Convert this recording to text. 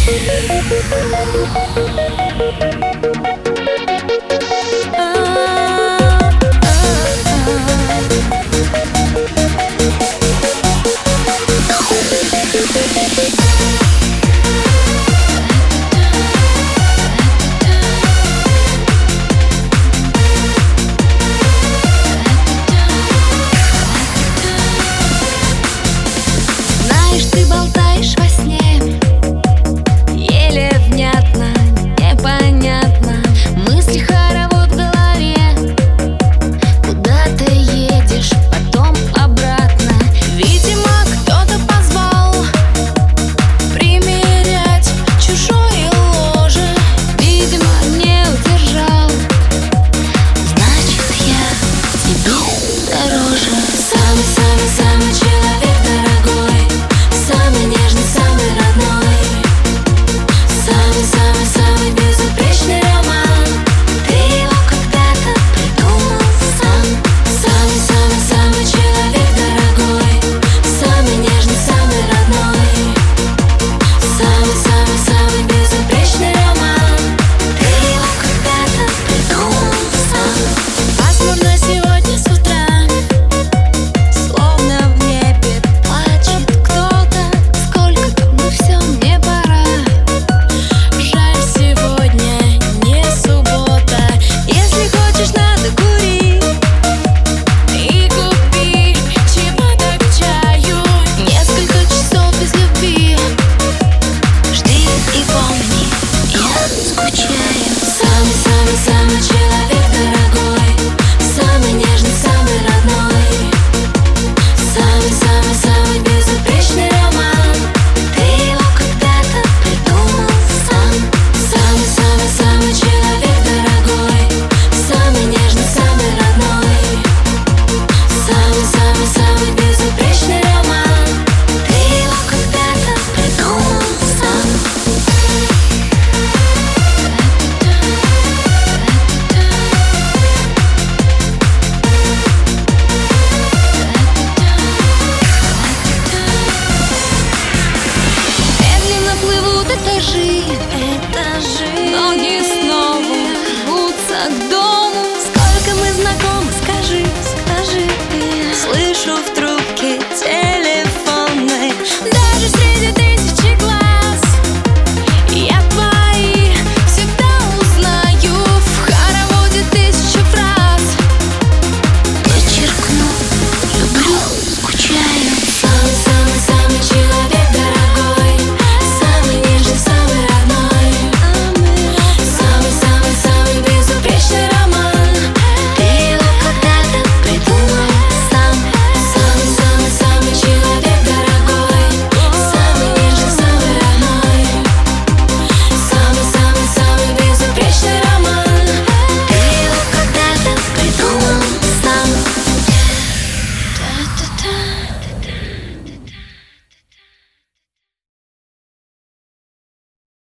Знаешь, ты болтаешь во сне, еле внятно, непонятно. Мысли хоровод в голове. Куда ты едешь, потом обратно? Видимо, кто-то позвал примерять чужое ложе. Видимо, не удержал. Значит, я тебе дороже. Самый-самый-самый человек дорогой, самый нежный, самый родной, самый-самый-самый безупречный роман. Ты его когда-то придумал сам. Самый-самый-самый человек дорогой, самый нежный, самый родной, самый-самый-самый безупречный роман. Ты его когда-то придумал сам. Пасмурно сегодня с утра, словно в небе плачет кто-то. Сколько там, и все, мне пора. Жаль, сегодня не суббота. Если хочешь, надо курить и купи чего-то к чаю. Несколько часов без любви. Жди и помни, я скучаю. Самый-самый-самый человек дорогой, самый нежный, самый родной, самый-самый-самый безупречный роман. Ты его когда-то придумал сам. Самый-самый-самый человек дорогой, самый нежный, самый родной, самый-самый-самый безупречный роман. Ты его когда-то придумал сам. Медленно плывут этажи, ноги снова рвутся к дому.